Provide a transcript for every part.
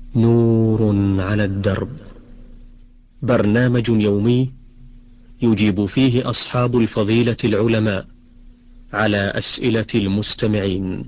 نور على الدرب، برنامج يومي يجيب فيه أصحاب الفضيلة العلماء على أسئلة المستمعين.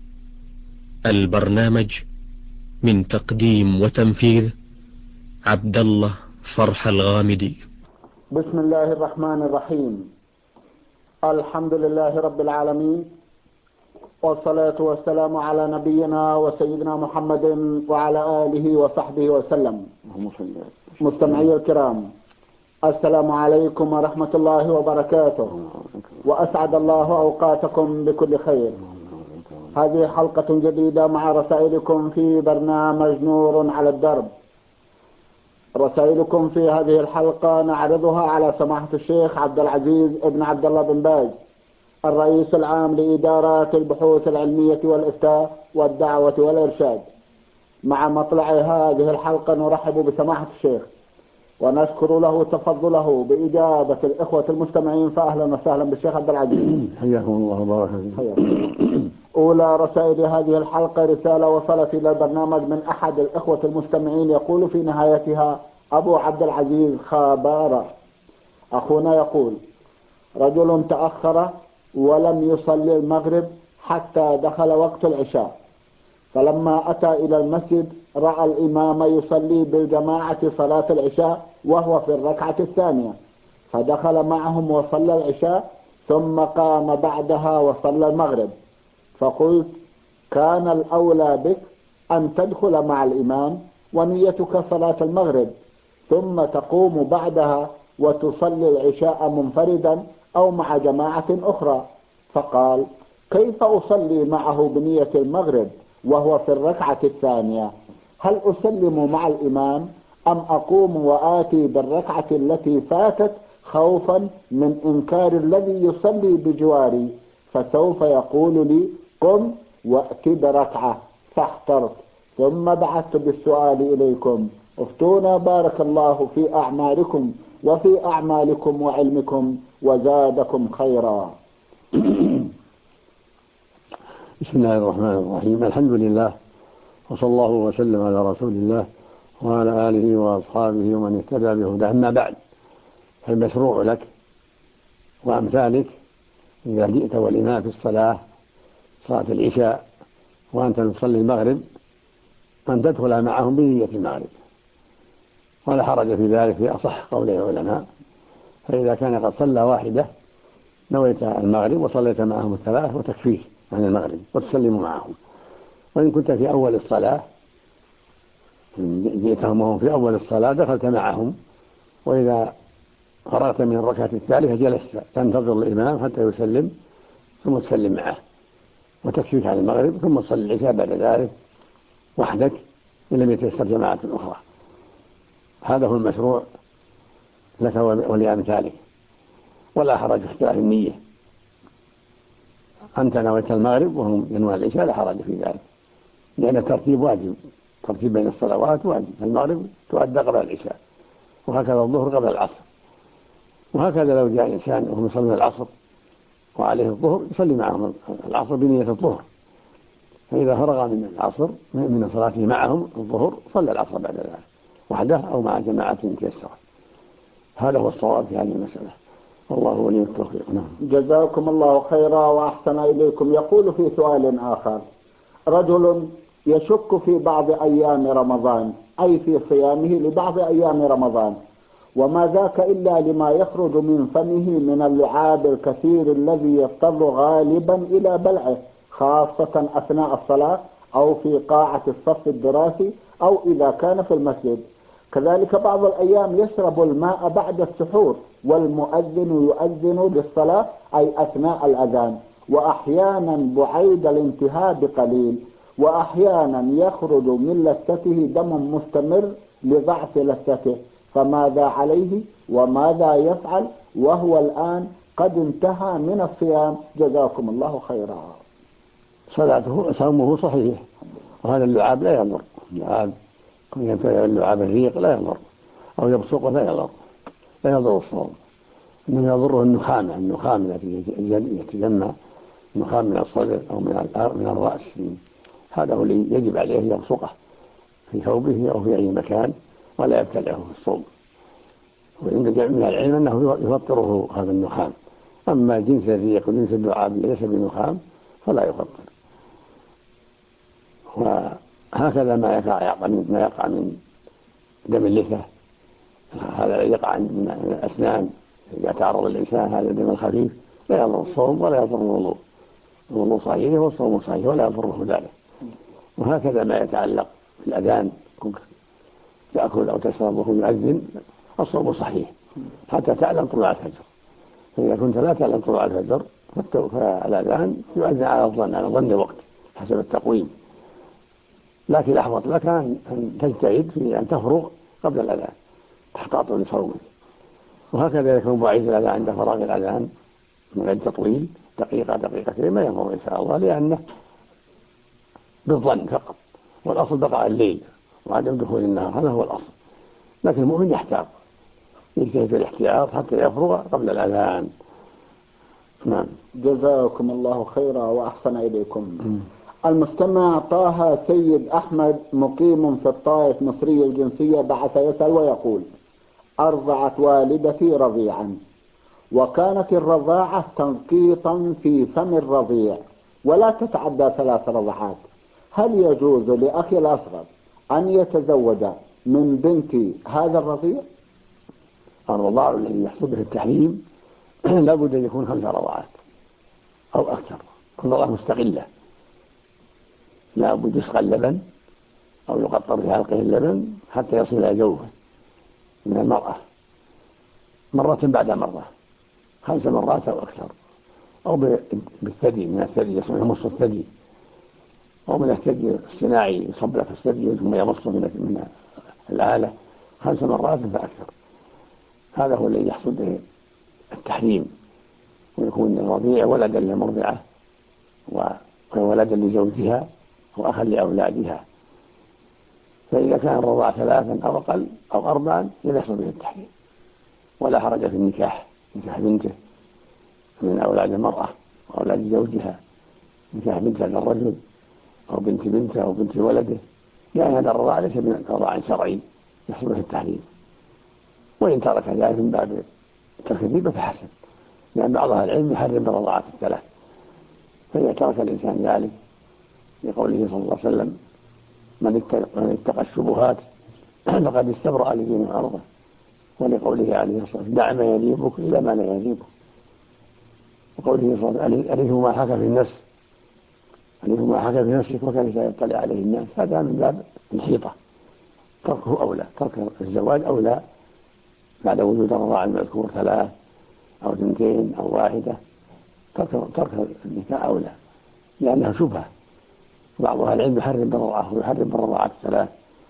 البرنامج من تقديم وتنفيذ عبد الله فرح الغامدي. بسم الله الرحمن الرحيم. الحمد لله رب العالمين، والصلاة والسلام على نبينا وسيدنا محمد وعلى آله وصحبه وسلم. مستمعي الكرام، السلام عليكم ورحمة الله وبركاته، وأسعد الله أوقاتكم بكل خير. هذه حلقة جديدة مع رسائلكم في برنامج نور على الدرب. رسائلكم في هذه الحلقة نعرضها على سماحة الشيخ عبد العزيز ابن عبد الله بن باز، الرئيس العام لإدارات البحوث العلمية والإفتاء والدعوة والإرشاد. مع مطلع هذه الحلقة نرحب بسماحة الشيخ ونشكر له تفضله بإجابة الإخوة المستمعين، فأهلا وسهلا بالشيخ عبد العزيز. حياكم الله وبارك فيكم. أولى رسائل هذه الحلقة رسالة وصلت إلى البرنامج من أحد الإخوة المستمعين، يقول في نهايتها أبو عبد العزيز خابارة. أخونا يقول: رجل تأخر ولم يصلي المغرب حتى دخل وقت العشاء، فلما أتى إلى المسجد رأى الإمام يصلي بالجماعة صلاة العشاء وهو في الركعة الثانية، فدخل معهم وصلى العشاء ثم قام بعدها وصلى المغرب. فقلت: كان الأولى بك أن تدخل مع الإمام ونيتك صلاة المغرب ثم تقوم بعدها وتصلي العشاء منفردا أو مع جماعة أخرى. فقال: كيف أصلي معه بنية المغرب وهو في الركعة الثانية؟ هل أسلم مع الإمام أم أقوم وآتي بالركعة التي فاتت خوفا من إنكار الذي يصلي بجواري، فسوف يقول لي قم وأتي بركعة؟ فاحترت، ثم بعثت بالسؤال إليكم، افتونا بارك الله في أعمالكم وفي أعمالكم وعلمكم وزادكم خيرا. بسم الله الرحمن الرحيم. الحمد لله، وصلى الله وسلم على رسول الله وعلى آله وأصحابه ومن اهتدى بهداه. أما بعد، فالمشروع لك وأمثالك إذا جئت والإمام في صلاة العشاء وأنت تصلي المغرب أن تدخل معهم بنية المغرب، ولا حرج في ذلك في أصح قول العلماء. فإذا كان قد صلى واحدة نويت المغرب وصليت معهم الثلاث وتكفيه عن المغرب وتسلم معهم. وإن كنت في أول الصلاة جئتهم وهم في أول الصلاة دخلت معهم، وإذا فرغت من الركعة الثالثة جلست تنتظر الإمام حتى يسلم ثم تسلم معه وتكفيك عن المغرب، ثم تصلي العشاء بعد ذلك وحدك إن لم يتيسر جماعة أخرى. هذا هو المشروع لك ولأمثالك، ولا حرج في اختلاف النية. أنت نويت المغرب وهم ينوون العشاء لا حرج في ذلك، لأن الترتيب واجب، ترتيب بين الصلوات واجب. المغرب تؤدى قبل العشاء، وهكذا الظهر قبل العصر، وهكذا لو جاء إنسان وهم يصلون العصر وعليه الظهر يصلي معهم العصر بنية الظهر، فإذا فرغ من العصر من صلاته معهم الظهر صلى العصر بعد ذلك وحده أو مع جماعة تيسرت. هذا هو الصواب في هذه المسألة، والله ولي التوفيق. جزاكم الله خيرا وأحسن إليكم. يقول في سؤال آخر: رجل يشك في بعض أيام رمضان، أي في صيامه لبعض أيام رمضان، وما ذاك إلا لما يخرج من فمه من اللعاب الكثير الذي يضطر غالبا إلى بلعه، خاصة أثناء الصلاة أو في قاعة الصف الدراسي أو إذا كان في المسجد. كذلك بعض الأيام يشرب الماء بعد السحور، والمؤذن يؤذن للصلاة أي أثناء الأذان، وأحيانا بعيد الانتهاء بقليل، وأحيانا يخرج من لثته دم مستمر لضعف لثته، فماذا عليه وماذا يفعل وهو الآن قد انتهى من الصيام؟ جزاكم الله خيرا. صومه صحيح، وهذا اللعاب لا يضر. اللعاب الريق لا يضر، أو يبصق لا يضر الصوم، إنما يضره النخام التي يتجمع، النخام من الصدر أو من الرأس، هذا هو اللي يجب عليه يبصقه في ثوبه أو في أي مكان ولا يبتلعه في الصوم. وإن من العلم أنه يفطره هذا النخام. أما جنس الريق وجنس اللعاب ليس بنخام فلا يفطر. وهكذا ما يقع من دم اللثة، هذا يقع من الأسنان إذا تعرض الإنسان هذا الدم الخفيف لا يضر الصوم ولا يضر الوضوء. الوضوء صحيح والصوم صحيح ولا يضره ذلك. وهكذا ما يتعلق بالأذان، تأكل أو تشرب وهو يؤذن الصوم صحيح حتى تعلم طلوع الفجر. فإذا كنت لا تعلم طلوع الفجر فالأذان يؤذن على ظن الوقت حسب التقويم، لكن الأحوط لك أن تجتهد في أن تفرغ قبل الأذان تحتاط لصومك. وهكذا يكون بعيد الأذان عند فراغ الأذان من غير تطويل دقيقة دقيقتين ما يضر إن شاء الله، لأنه بالظن فقط، والأصل بقاء الليل وعدم دخول النهار، هذا هو الأصل. لكن المؤمن يحتاط، يجتهد في الاحتياط حتى يفرغ قبل الأذان. نعم. جزاكم الله خيرا وأحسن إليكم. المستمع طه سيد أحمد مقيم في الطائف مصري الجنسية بعث يسأل ويقول: أرضعت والدتي رضيعا، وكانت الرضاعة تنقيطا في فم الرضيع ولا تتعدى 3 رضعات، هل يجوز لأخي الأصغر أن يتزوج من بنتي هذا الرضيع؟ الرضاع الذي يحصل به التحريم لابد أن يكون 5 رضعات أو أكثر، كل رضاعة مستقلة، لابد يسقى اللبن أو يقطر في حلقه اللبن حتى يصل إلى جوفه من المرأة مرة بعد مرة 5 مرات أو أكثر، أو بالثدي، من الثدي يسمى يمص الثدي، أو من الثدي الصناعي يصب في الثدي ثم يمص من الآلة 5 مرات فأكثر. هذا هو الذي يحصل به التحريم، ويكون الرضيع ولدا للمرضعة وولدا لزوجها وأخا لأولادها. فإذا كان الرضاع 3 أو أقل أو 4 يحصل به التحريم، ولا حرج في النكاح، نكاح بنته من أولاد المرأة وأولاد زوجها، نكاح بنت هذا الرجل أو بنت بنته أو بنت ولده، لأن هذا الرضاع ليس من رضاع شرعي يحصل به التحريم. وإن ترك ذلك من باب التكذيب فحسن، لأن بعض أهل العلم يحرم بالرضاعات 3. فإذا ترك الإنسان ذلك لقوله صلى الله عليه وسلم: من اتقى الشبهات فقد استبرأ لدينه وعرضه، ولقوله عليه الصلاة والسلام: دع ما يريبك إلى ما لا يريبك، وقوله صلى الله عليه وسلم: ألف ما حكى في النفس، ألف ما حكى في نفسك وكيف يطلع عليه الناس. هذا من باب الحيطة، تركه أولى، ترك الزواج أولى بعد وجود الرضاع المذكور 3 أو 2 أو 1، ترك النكاح أولى لأنها شبهة. بعض أهل العلم يحرم بالرضاعة ويحرم بالرضاعات 3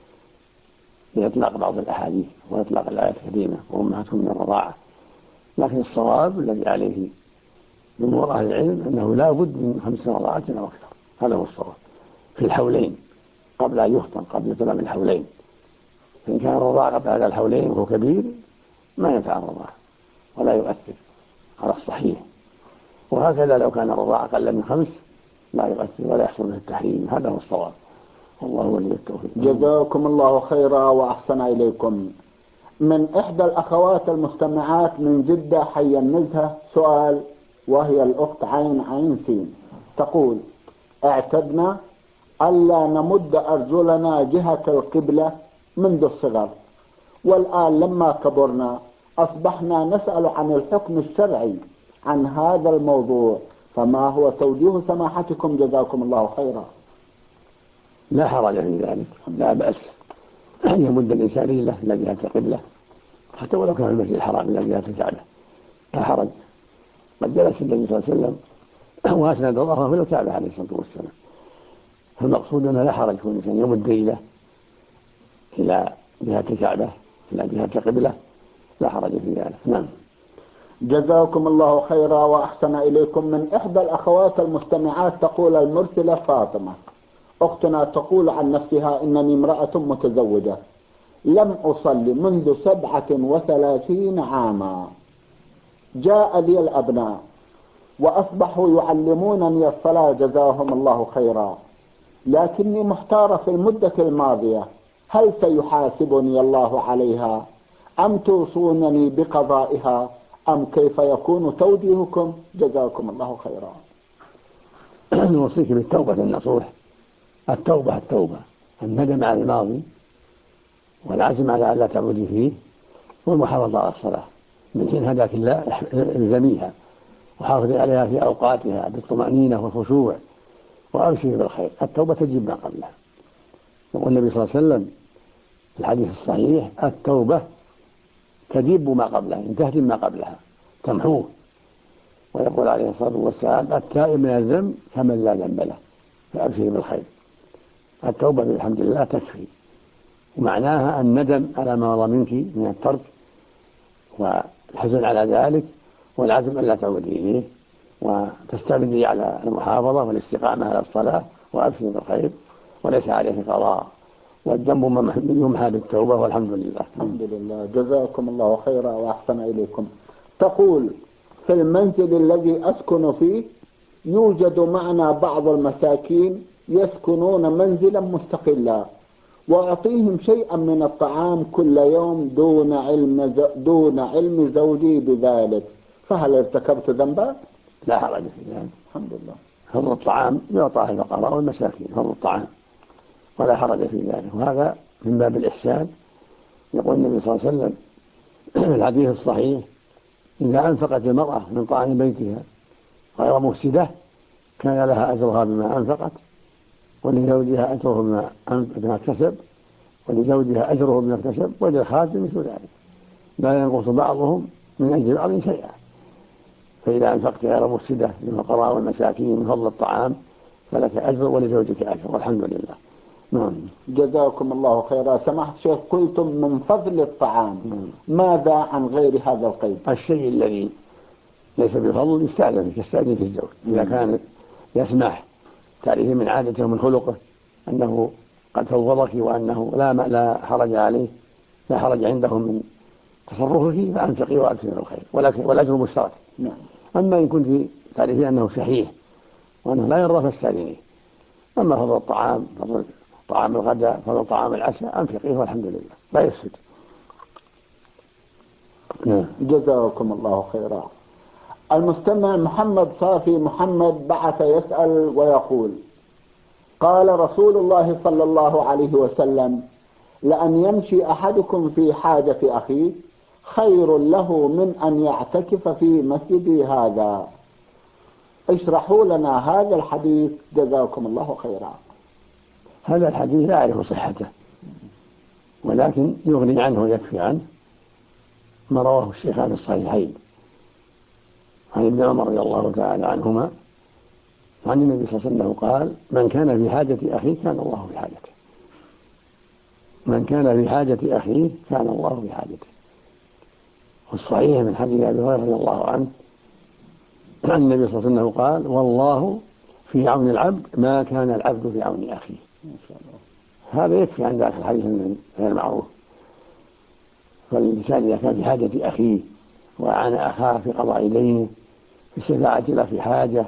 لإطلاق بعض الأحاديث وإطلاق الآيات الكريمة وأمهاتهم من الرضاعة، لكن الصواب الذي عليه جمهور أهل العلم أنه لا بد من 5 رضاعات أو أكثر، هذا هو الصواب في الحولين قبل أن يفطن، قبل تمام الحولين. فإن كان الرضاع قبل هذا الحولين وهو كبير ما ينفع الرضاع ولا يؤثر على الصحيح، وهكذا لو كان الرضاع أقل من 5 لا يؤثر ولا يحصل من التحريم. هذا هو الصواب، والله ولي التوفيق. جزاكم الله خيرا وأحسن إليكم. من إحدى الأخوات المستمعات من جدة حي النزهة سؤال، وهي الأخت عين سين، تقول: اعتدنا ألا نمد أرجلنا جهة القبلة منذ الصغر، والآن لما كبرنا أصبحنا نسأل عن الحكم الشرعي عن هذا الموضوع، فما هو توجيه سماحتكم جزاكم الله خيرا؟ لا حرج في ذلك، لا بأس أن يمد الإنسان رجله إلى جهة القبلة حتى ولو كان المسجد الحرام إلى جهة الكعبة، لا حرج. قد جلس النبي صلى الله عليه وسلم وأسند ظهره إلى الكعبة عليه الصلاة والسلام، فالمقصود أنه لا حرج في الإنسان يمد رجله إلى جهة الكعبة إلى جهة القبلة، لا حرج في ذلك. نعم. جزاكم الله خيرا وأحسن إليكم. من إحدى الأخوات المستمعات تقول المرسلة فاطمة: أختنا تقول عن نفسها: إنني امرأة متزوجة لم أصلي منذ 37 عاما، جاء لي الأبناء وأصبحوا يعلمونني الصلاة جزاهم الله خيرا، لكني محتارة في المدة الماضية هل سيحاسبني الله عليها أم توصونني بقضائها أم كيف يكون توجيهكم؟ جزاكم الله خيرا. نوصيك بالتوبة النصوح. التوبة الندم على الماضي والعزم على ألا تعودي فيه والمحافظة على الصلاة من حين هداك الله الزميها وحافظي عليها في أوقاتها بالطمأنينة والخشوع وأبشري بالخير. التوبة تجيب ما قبلها. يقول النبي صلى الله عليه وسلم في الحديث الصحيح التوبة تجيب ما قبلها، إن تهدم ما قبلها تمحوه. ويقول عليه الصلاة والسلام التائب من الذنب كمن لا ذنب له فأبشري بالخير. التوبة بالحمد لله تكفي، ومعناها الندم على ما مضى منك من الترك والحزن على ذلك والعزم ألا تعودي إليه وتستمري على المحافظة والاستقامة على الصلاة وأبشري بالخير وليس عليه قضاء والذنب يمحى بالتوبة والحمد لله. الحمد لله. جزاكم الله خيرا وأحسن إليكم. تقول في المنزل الذي أسكن فيه يوجد معنا بعض المساكين يسكنون منزلا مستقلا وأعطيهم شيئا من الطعام كل يوم دون علم زوجي بذلك، فهل ارتكبت ذنبا؟ لا حرج في ذلك. الحمد لله. فضل الطعام يعطى الفقراء والمساكين، فضل الطعام ولا حرج في ذلك، وهذا من باب الإحسان. يقول النبي صلى الله عليه وسلم في الحديث الصحيح إذا أنفقت المرأة من طعام بيتها غير مفسدة كان لها أجرها بما أنفقت ولزوجها أجره بما اكتسب ولزوجها أجره بما اكتسب وللخادم مثل ذلك لا ينقص بعضهم من أجر بعض شيئا. فإذا أنفقت غير مفسدة للفقراء والمساكين من فضل الطعام فلك أجر ولزوجك أجر والحمد لله. نعم. جزاكم الله خيرا. سماحة الشيخ قلتم من فضل الطعام، ماذا عن غير هذا القيد؟ الشيء الذي ليس بفضل يستأذن في الزوج إذا كان يسمح تعريفه من عادته ومن خلقه أنه قد فوضك وأنه لا حرج عليه، لا حرج عنده من تصرفه فأنفقي وأكثر الخير والأجر مشترك. أما إن كنت تعرفه أنه شحيح وأنه لا يرضى فاستأذنيه. أما فضل الطعام، فضل طعام الغداء، فضل طعام العشاء أنفقيه والحمد لله لا يفسد. جزاكم الله خيرا. المستمع محمد صافي محمد بعث يسأل ويقول قال رسول الله صلى الله عليه وسلم لأن يمشي أحدكم في حاجة أخيه خير له من أن يعتكف في مسجدي هذا. اشرحوا لنا هذا الحديث جزاكم الله خيرا. هذا الحديث لا أعرف صحته ولكن يغني عنه ويكفي عنه ما رواه الشيخان الصحيحين عن ابن عمر رضي الله تعالى عنهما عن النبي صلى الله عليه وسلم قال من كان في حاجة أخيه كان الله في حاجته. من كان في حاجة أخيه كان الله في حاجته. والصحيح من حديث أبي هريرة رضي الله عنه عن النبي صلى الله عليه وسلم قال والله في عون العبد ما كان العبد في عون أخيه. هذا يكفي عن ذلك الحديث غير معروف. فالإنسان إذا كان في حاجة أخيه وأعان أخاه في قضاء دينه في الشفاعة له في حاجة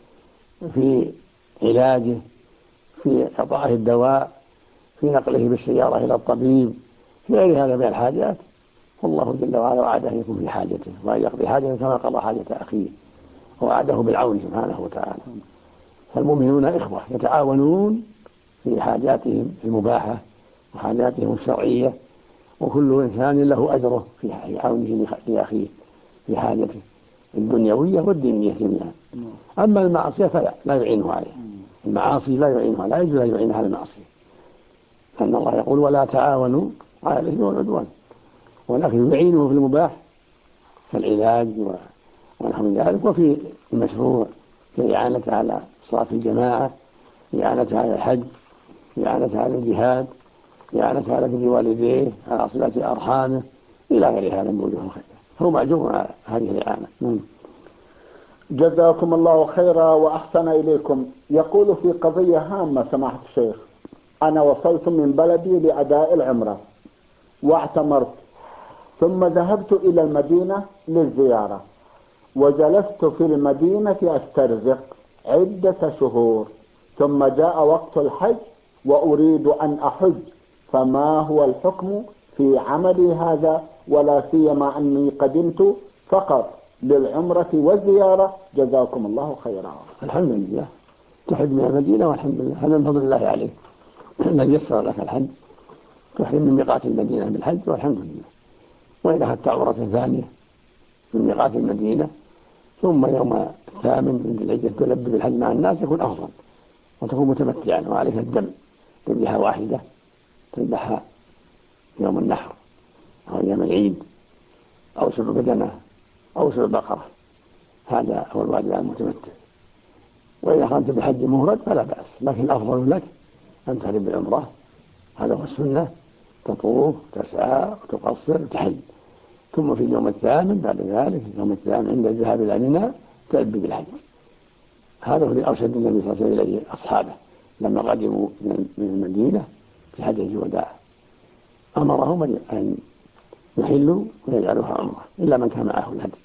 في علاجه في إعطائه الدواء في نقله بالسيارة إلى الطبيب في غير هذا من الحاجات والله جل وعلا وعده أن يكون في حاجته وأن يقضي حاجته كما قضى حاجة أخيه ووعده بالعون سبحانه وتعالى. فالمؤمنون إخوة يتعاونون في حاجاتهم المباحة وحاجاتهم الشرعية وكل إنسان له أجره في عونه لأخيه في حاجته الدنيوية والدينية جميعا. أما المعصية فلا يعينه عليها. المعاصي لا يعينها، لا يجوز أن يعينها على المعصية لأن الله يقول ولا تعاونوا على الإثم والعدوان ولكن يعينه في المباح كالعلاج ونحو ذلك وفي المشروع كالإعانة على صلاة الجماعة إعانة على الحج إعانة على الجهاد إعانة على بر والديه على صلة أرحامه إلى غير هذا من وجوه الخير هو معجور على هذه الإعانة. جزاكم الله خيرا وأحسن إليكم. يقول في قضية هامة سماحة الشيخ أنا وصلت من بلدي لأداء العمرة واعتمرت ثم ذهبت إلى المدينة للزيارة وجلست في المدينة أسترزق عدة شهور ثم جاء وقت الحج وأريد أن أحج فما هو الحكم في عملي هذا، ولا سيما أني قدمت فقط للعمرة والزيارة؟ جزاكم الله خيرا. الحمد لله، تحج من المدينة والحمد لله، هذا من فضل الله عليك الذي يسر لك الحج، تحرم من ميقات المدينة بالحج والحمد لله. وإن أخذت عمرة ثانية من ميقات المدينة ثم يوم الثامن من ذي الحجة تلبي بالحج مع الناس يكون أفضل، وتكون متمتعا وعليك الدم، تذبحها واحدة، تذبحها يوم النحر أو يوم العيد أو 7 بدنة أو 7 بقرة، هذا هو الواجب على المتمتع. وإذا أخذت بالحج مفرد فلا بأس، لكن الأفضل لك أن تحرم بالعمرة، هذا هو السنة، تطوف تسعى وتقصر وتحل، ثم في اليوم الثامن بعد ذلك اليوم الثامن عند الذهاب إلى منى تلبي بالحج. هذا هو اللي أرشد النبي صلى الله عليه وسلم إليه أصحابه لما قدموا من المدينة في حجة الوداع، أمرهم أن يحلوا ويجعلوها عمرة إلا من كان معه الهدي،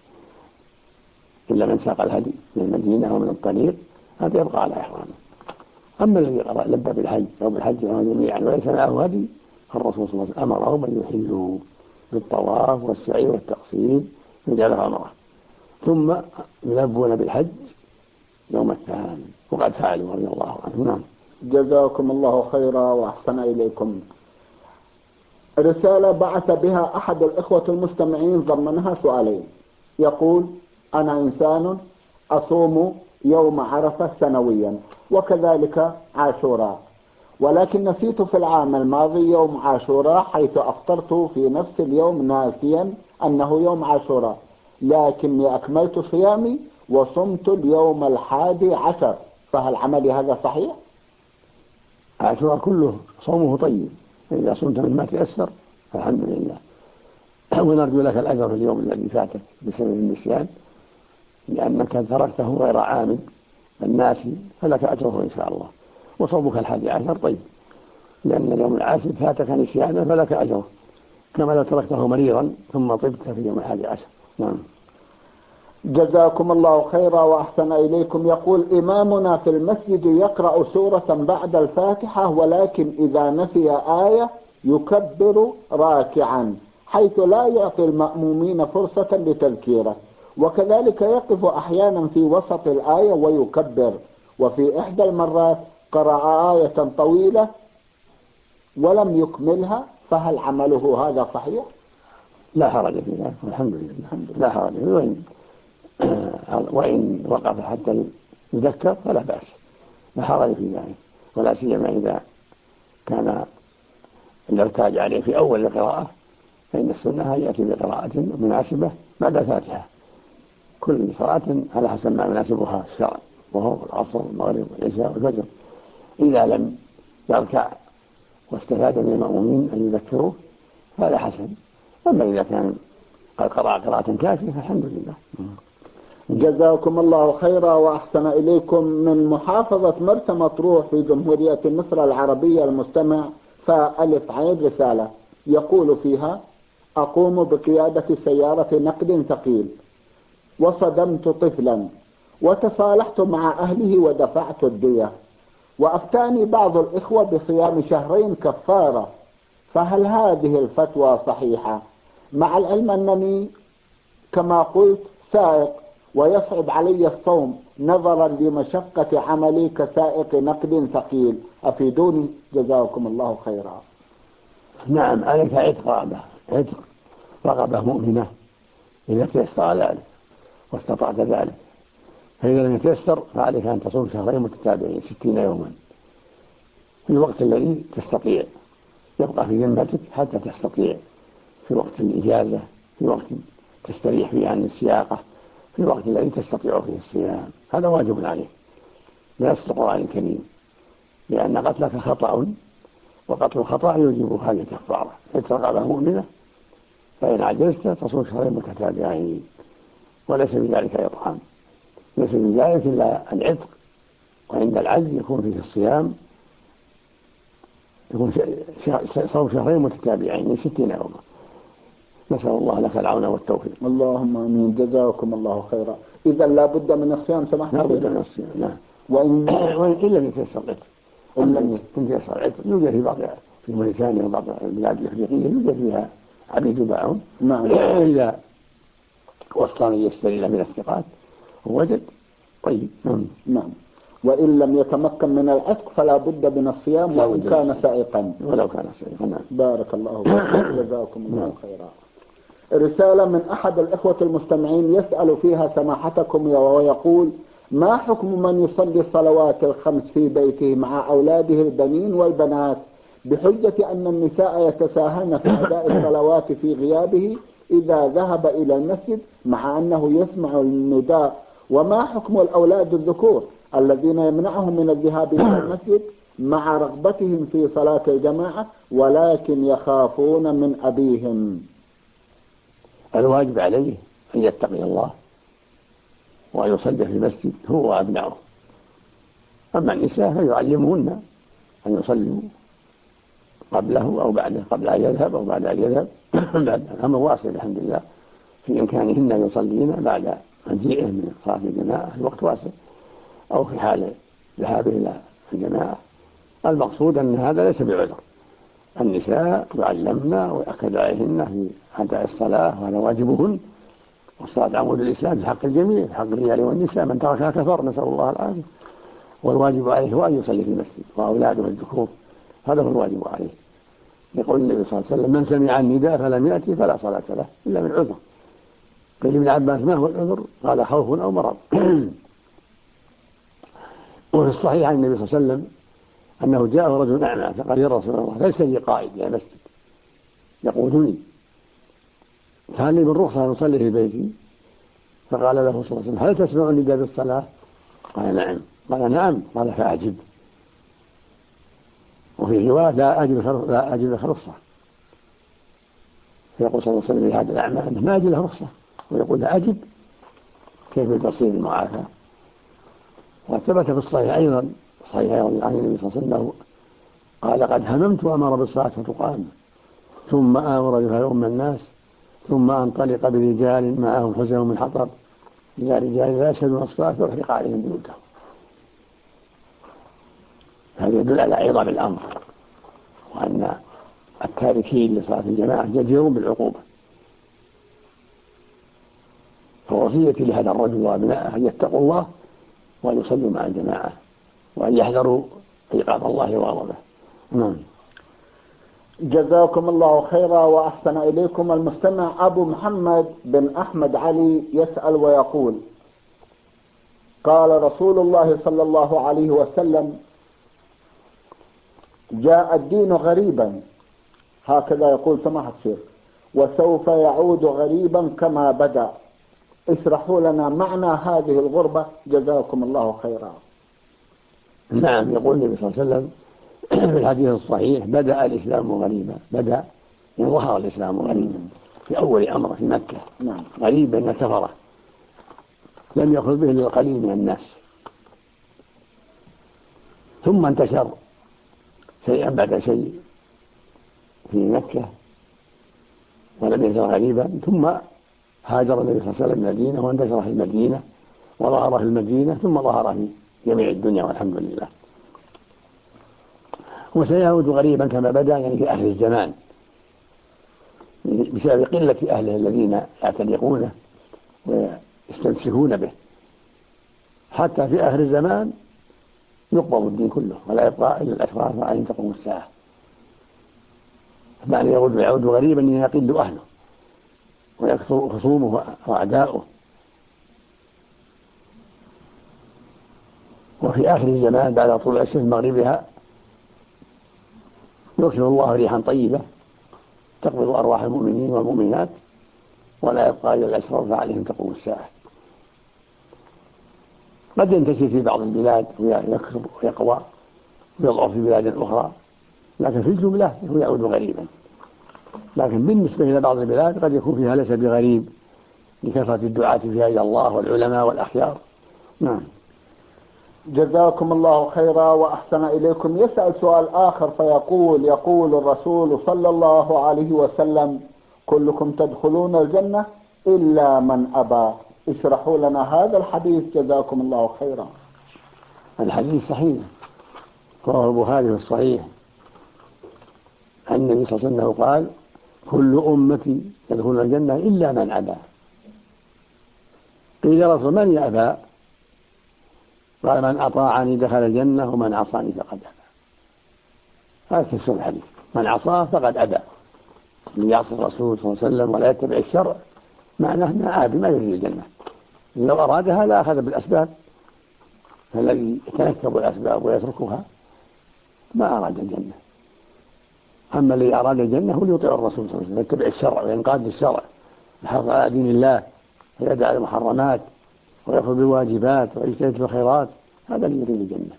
إلا من ساق الهدي من المدينة ومن الطريق هذا يبقى على إحرامه. أما الذي لبى بالحج أو بالحج جميعا وليس معه هدي فالرسول صلى الله عليه وسلم أمرهم أن يحلوا بالطواف والسعي والتقصير ويجعلها عمرة، ثم يلبون بالحج يوم الثامن، وقد فعلوا رضي الله عنهم. نعم. جزاكم الله خيرا وأحسن إليكم. رسالة بعث بها أحد الإخوة المستمعين ضمنها سؤالين. يقول: أنا إنسان أصوم يوم عرفة سنويا وكذلك عاشوراء، ولكن نسيت في العام الماضي يوم عاشوراء حيث أفطرت في نفس اليوم ناسيا أنه يوم عاشوراء، لكني أكملت صيامي وصمت اليوم 11، فهل عملي هذا صحيح؟ عاشوراء كله صومه طيب، إذا صمت مما تيسر فالحمد لله، ونرجو لك الأجر في اليوم الذي فاتك بسبب النسيان، لأنك تركته غير عامد الناسي فلك أجره إن شاء الله. وصومك 11 طيب، لأن اليوم العاشر فاتك نسيانا فلك أجره، كما لو تركته مريضا ثم طبت في يوم 11. نعم. جزاكم الله خيرا وأحسن إليكم. يقول: إمامنا في المسجد يقرأ سورة بعد الفاتحة، ولكن إذا نسي آية يكبر راكعا حيث لا يعطي المأمومين فرصة لتذكيره، وكذلك يقف أحيانا في وسط الآية ويكبر، وفي إحدى المرات قرأ آية طويلة ولم يكملها، فهل عمله هذا صحيح؟ لا حرج في ذلك والحمد لله، لا حرج فيه، وإن وقف حتى يذكر فلا بأس، لا حرج في ذلك، ولا سيما إذا كان الارتاج عليه في أول القراءة، فإن السنة يأتي بقراءة مناسبة بعد الفاتحة، كل صلاة على حسب ما يناسبها الشرع، وهو العصر والمغرب والعشاء والفجر. إذا لم يركع واستفاد من المأمومين أن يذكروه فهذا حسن، أما إذا كان قد قرأ قراءة كافية فالحمد لله. جزاكم الله خيرا وأحسن إليكم. من محافظة مرسى مطروح في جمهورية مصر العربية المستمع فألف عين رسالة يقول فيها: أقوم بقيادة سيارة نقد ثقيل وصدمت طفلا وتصالحت مع أهله ودفعت الدية، وأفتاني بعض الإخوة بصيام 2 شهر كفارة، فهل هذه الفتوى صحيحة؟ مع العلم أنني كما قلت سائق ويصعب علي الصوم نظرا لمشقة عملي كسائق نقد ثقيل، أفيدوني جزاكم الله خيرا. نعم، عليك عتق رغبة مؤمنة إذا تيسر ذلك واستطعت ذلك، فإذا لم يتيسر فعليك أن تصوم 2 شهر متتابعين 60 يوما في الوقت الذي تستطيع، يبقى في ذمتك حتى تستطيع، في وقت الإجازة، في وقت تستريح فيه عن السياقة، في الوقت الذي تستطيع فيه الصيام، هذا واجب عليك بنص القرآن الكريم، لأن قتلك خطأ وقتل الخطأ يوجب هذه الكفارة، رغبة مؤمنة، فإن عجزت تصوم 2 شهر متتابعين، وليس بذلك إطعام، ليس بذلك إلا العتق، وعند العجز يكون فيه الصيام، يكون صوم 2 شهر متتابعين 60 يوما. نسأل الله لك العون والتوفيق. اللهم آمين. جزاكم الله خيرا. إذا لا بد من الصيام سمحت؟ لا بد من الصيام، نعم. وإن لم يتيسر العتق، يوجد في بعض في موريتانيا وبعض البلاد الأفريقية يوجد فيها عبيد يباعون. نعم. إذا وصل يشتري له من الثقات ووجد طيب. نعم. وإن لم يتمكن من العتق فلا بد من الصيام وإن كان سائقا. ولو كان سائقا. نعم. بارك الله فيكم. جزاكم الله خيرا. رسالة من أحد الإخوة المستمعين يسأل فيها سماحتكم ويقول: ما حكم من يصلي الصلوات الخمس في بيته مع أولاده البنين والبنات بحجة أن النساء يتساهلن في أداء الصلوات في غيابه إذا ذهب إلى المسجد مع أنه يسمع النداء؟ وما حكم الأولاد الذكور الذين يمنعهم من الذهاب إلى المسجد مع رغبتهم في صلاة الجماعة ولكن يخافون من أبيهم؟ الواجب عليه أن يتقي الله وأن يصلي في المسجد هو وأبنائه. أما النساء فيعلمهن أن يصلوا قبله أو بعده، قبل أن يذهب أو بعد أن يذهب. الأمر واسع الحمد لله في إمكانهن أن يصلين بعد مجيئه من صلاة الجماعة، الوقت واسع، أو في حال ذهابه إلى الجماعة. المقصود أن هذا ليس بعذر. النساء يعلمن ويأكد عليهن في أداء الصلاة وهذا واجبهن، والصلاة عمود الإسلام في حق الجميع، في حق الرجال والنساء، من تركها كفر، نسأل الله العافية. والواجب عليه هو أن يصلي في المسجد وأولاده الذكور، هذا هو الواجب عليه. يقول النبي صلى الله عليه وسلم: من سمع النداء فلم يأتي فلا صلاة له إلا من عذر. قيل ابن عباس: ما هو العذر؟ قال: خوف أو مرض. وفي الصحيح عن النبي صلى الله عليه وسلم أنه جاءه رجل أعمى فقال: يا رسول الله ليس لي قائد يا مسجد يقودني، فهل لي من رخصة أن أصلي في بيتي؟ فقال له صلى الله عليه وسلم: هل تسمع النداء بالصلاة؟ قال: نعم. قال: نعم. قال: فأعجب. وفي رواية: لا أجد لك رخصة. فيقول صلى الله عليه وسلم لهذا الأعمى أنه ما أجد له رخصة، ويقول: لا أجب، كيف البصير المعافى؟ وثبت في الصحيح أيضا عن النبي صلى الله عليه وسلم قال: قد هممت وأمر بالصلاة فتقام، ثم آمر بها يؤم الناس، ثم أنطلق برجال معهم حزم من حطب إلى رجال لا يشهدون الصلاة فأحرق عليهم بيوتهم. هذا يدل على عظم الأمر، وأن التاركين لصلاة الجماعة جديرون بالعقوبة. فوصيتي لهذا الرجل وأبنائه أن يتقوا الله وأن يصلوا مع الجماعة وأن يحذروا عقاب الله وغضبه. نعم. جزاكم الله خيرا وأحسن إليكم. المستمع أبو محمد بن أحمد علي يسأل ويقول: قال رسول الله صلى الله عليه وسلم: جاء الدين غريبا، هكذا يقول سماحة الشيخ، وسوف يعود غريبا كما بدأ. اشرحوا لنا معنى هذه الغربة جزاكم الله خيرا. نعم. يقول النبي صلى الله عليه وسلم في الحديث الصحيح: بدأ الإسلام غريبا. بدأ يعني ظهر الإسلام غريبا في أول أمره في مكة. نعم. غريبا أن كفره لم يأخذ به إلا القليل من الناس، ثم انتشر شيئا بعد شيء في مكة ولم يزل غريبا، ثم هاجر النبي صلى الله عليه وسلم المدينة وانتشر في المدينة وظهر في المدينة ثم ظهر في جميع الدنيا والحمد لله. وسيعود غريبا كما بدأ يعني في آخر الزمان بسبب قلة أهله الذين يعتنقونه ويستمسكون به، حتى في آخر الزمان يقبض الدين كله ولا يبقى إلا الأشراف وعليهم تقوم الساعة. معنى يعود غريبا أن يقل أهله ويكثر خصومه وأعداؤه. وفي آخر الزمان بعد طلوع الشمس مغربها يرسل الله ريحا طيبة تقبض أرواح المؤمنين والمؤمنات ولا يبقى إلا الأشرار فعليهم تقوم الساعة. قد ينتشر في بعض البلاد ويكثر ويقوى ويضعف في بلاد أخرى، لكن في الجملة هو يعود غريبا. لكن بالنسبة إلى بعض البلاد قد يكون فيها ليس بغريب لكثرة الدعاة فيها إلى الله والعلماء والأخيار. نعم. جزاكم الله خيرا وأحسن إليكم. يسأل سؤال آخر فيقول: يقول الرسول صلى الله عليه وسلم: كلكم تدخلون الجنة إلا من أبى. اشرحوا لنا هذا الحديث جزاكم الله خيرا. الحديث صحيح، رواه البخاري في الصحيح أن النبي صلى الله عليه وسلم قال: كل أمتي يدخلون الجنة إلا من أبى. قيل يا رسول من يأبى؟ قال: من أطاعني دخل الجنة ومن عصاني فقد أبى. هذا تفسير الحديث: من عصاه فقد أبى. من يعصي الرسول صلى الله عليه وسلم ولا يتبع الشرع معناه ما آبي، ما يريد الجنة. لو أرادها لا أخذ بالأسباب، فالذي يتنكب الأسباب ويتركها ما أراد الجنة. أما الذي أراد الجنة هو يطيع الرسول صلى الله عليه وسلم، يتبع الشرع وينقاد للشرع، يحافظ على دين الله ويدع المحرمات ويأخذ بالواجبات ويجتهد في الخيرات، هذا اللي يريد الجنة.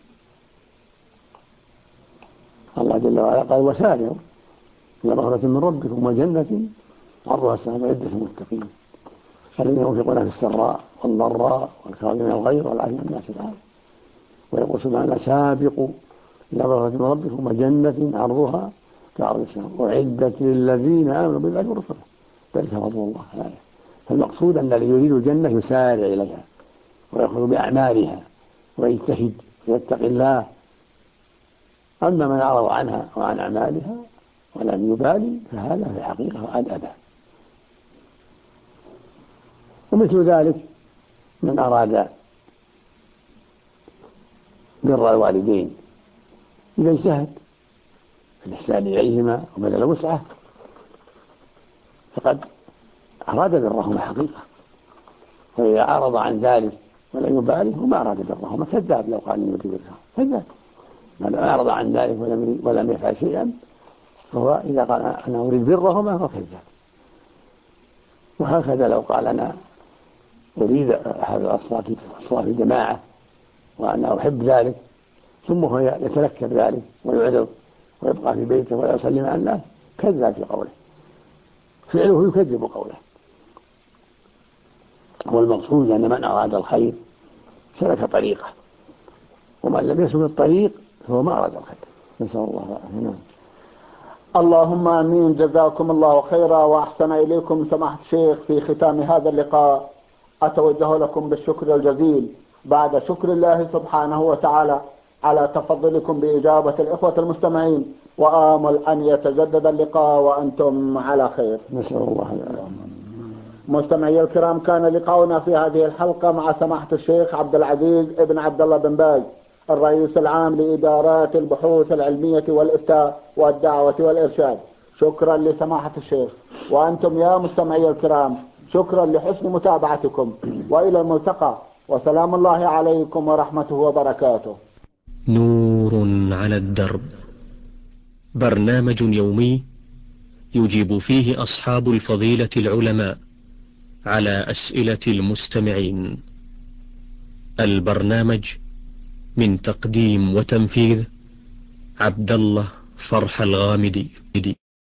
الله جل وعلا قال: وسارعوا إلى مغفرة من ربكم وجنة عرضها السماوات والأرض أعدت للمتقين الذين ينفقون في السراء والضراء والكاظمين الغيظ والعافين عن الناس والعافية. ويقول سبحانه: سابقوا إلى مغفرة من ربكم وجنة عرضها كعرض السماء أعدت للذين آمنوا بالله ورسله ذلك فضل الله. فالمقصود أن الذي يريد الجنة يسارع إليها ويأخذ بأعمالها ويجتهد ويتقي الله. أما من أعرض عنها وعن أعمالها ولم يبالي فهذا في الحقيقة قد أبى. ومثل ذلك من أراد بر الوالدين إذا اجتهد في الإحسان إليهما وبذل وسعه فقد أراد برهما حقيقة، وإذا أعرض عن ذلك ولم يبالي وما أراد برهما كذاب. لو قال إني أريد برهما كذاب. من أعرض عن ذلك ولم يفعل شيئا فهو إذا قال أنا أريد برهما فهو كذاب. وهكذا لو قال أنا أريد هذا الصلاة في جماعة وأنا أحب ذلك ثم هو يتنكر ذلك ويعرض ويبقى في بيته ولا يسلم على الناس، كذاب في قوله، فعله يكذب قوله. والمقصود أن من أراد الخير سلك طريقه، ومن لم يسلك الطريق فهو ما أراد الخير. نسأل الله العافية. اللهم آمين. جزاكم الله خيرا وأحسن إليكم سماحة الشيخ. في ختام هذا اللقاء أتوجه لكم بالشكر الجزيل بعد شكر الله سبحانه وتعالى على تفضلكم بإجابة الإخوة المستمعين، وآمل أن يتجدد اللقاء وأنتم على خير. نسأل الله العافية. مستمعي الكرام، كان لقاؤنا في هذه الحلقة مع سماحة الشيخ عبد العزيز ابن عبد الله بن باز، الرئيس العام لإدارات البحوث العلمية والإفتاء والدعوة والإرشاد. شكرا لسماحة الشيخ. وأنتم يا مستمعي الكرام شكرا لحسن متابعتكم، وإلى الملتقى، وسلام الله عليكم ورحمته وبركاته. نور على الدرب، برنامج يومي يجيب فيه أصحاب الفضيلة العلماء على أسئلة المستمعين. البرنامج من تقديم وتنفيذ عبد الله فرح الغامدي.